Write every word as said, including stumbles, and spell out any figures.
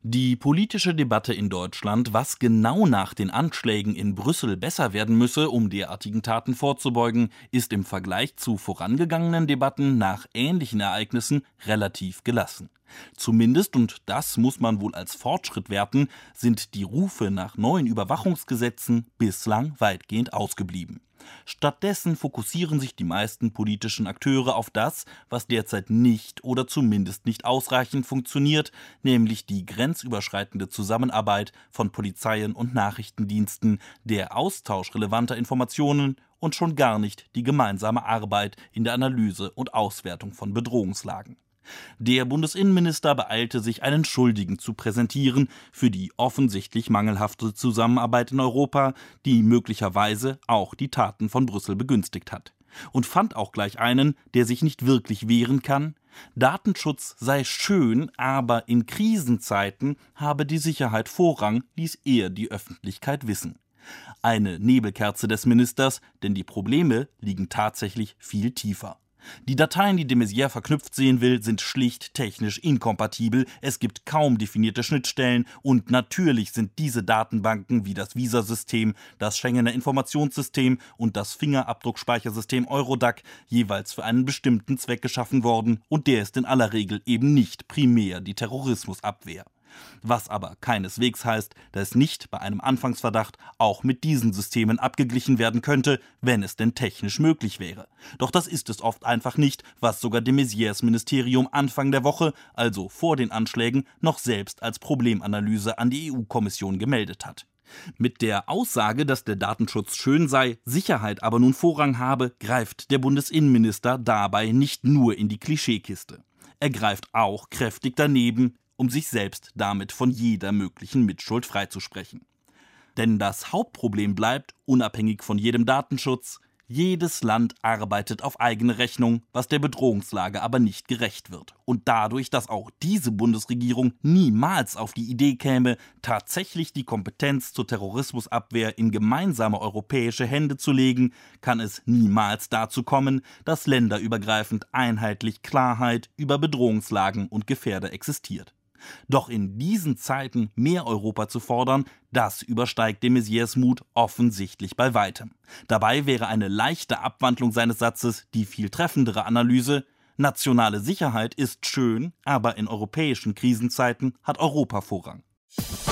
Die politische Debatte in Deutschland, was genau nach den Anschlägen in Brüssel besser werden müsse, um derartigen Taten vorzubeugen, ist im Vergleich zu vorangegangenen Debatten nach ähnlichen Ereignissen relativ gelassen. Zumindest, und das muss man wohl als Fortschritt werten, sind die Rufe nach neuen Überwachungsgesetzen bislang weitgehend ausgeblieben. Stattdessen fokussieren sich die meisten politischen Akteure auf das, was derzeit nicht oder zumindest nicht ausreichend funktioniert, nämlich die grenzüberschreitende Zusammenarbeit von Polizeien und Nachrichtendiensten, der Austausch relevanter Informationen und schon gar nicht die gemeinsame Arbeit in der Analyse und Auswertung von Bedrohungslagen. Der Bundesinnenminister beeilte sich, einen Schuldigen zu präsentieren für die offensichtlich mangelhafte Zusammenarbeit in Europa, die möglicherweise auch die Taten von Brüssel begünstigt hat. Und fand auch gleich einen, der sich nicht wirklich wehren kann. Datenschutz sei schön, aber in Krisenzeiten habe die Sicherheit Vorrang, ließ er die Öffentlichkeit wissen. Eine Nebelkerze des Ministers, denn die Probleme liegen tatsächlich viel tiefer. Die Dateien, die de Maizière verknüpft sehen will, sind schlicht technisch inkompatibel, es gibt kaum definierte Schnittstellen und natürlich sind diese Datenbanken wie das Visa-System, das Schengener Informationssystem und das Fingerabdruckspeichersystem Eurodac jeweils für einen bestimmten Zweck geschaffen worden und der ist in aller Regel eben nicht primär die Terrorismusabwehr. Was aber keineswegs heißt, dass nicht bei einem Anfangsverdacht auch mit diesen Systemen abgeglichen werden könnte, wenn es denn technisch möglich wäre. Doch das ist es oft einfach nicht, was sogar de Maizières Ministerium Anfang der Woche, also vor den Anschlägen, noch selbst als Problemanalyse an die E U-Kommission gemeldet hat. Mit der Aussage, dass der Datenschutz schön sei, Sicherheit aber nun Vorrang habe, greift der Bundesinnenminister dabei nicht nur in die Klischeekiste. Er greift auch kräftig daneben, um sich selbst damit von jeder möglichen Mitschuld freizusprechen. Denn das Hauptproblem bleibt, unabhängig von jedem Datenschutz, jedes Land arbeitet auf eigene Rechnung, was der Bedrohungslage aber nicht gerecht wird. Und dadurch, dass auch diese Bundesregierung niemals auf die Idee käme, tatsächlich die Kompetenz zur Terrorismusabwehr in gemeinsame europäische Hände zu legen, kann es niemals dazu kommen, dass länderübergreifend einheitlich Klarheit über Bedrohungslagen und Gefährder existiert. Doch in diesen Zeiten mehr Europa zu fordern, das übersteigt de Maizières Mut offensichtlich bei weitem. Dabei wäre eine leichte Abwandlung seines Satzes die viel treffendere Analyse: Nationale Sicherheit ist schön, aber in europäischen Krisenzeiten hat Europa Vorrang.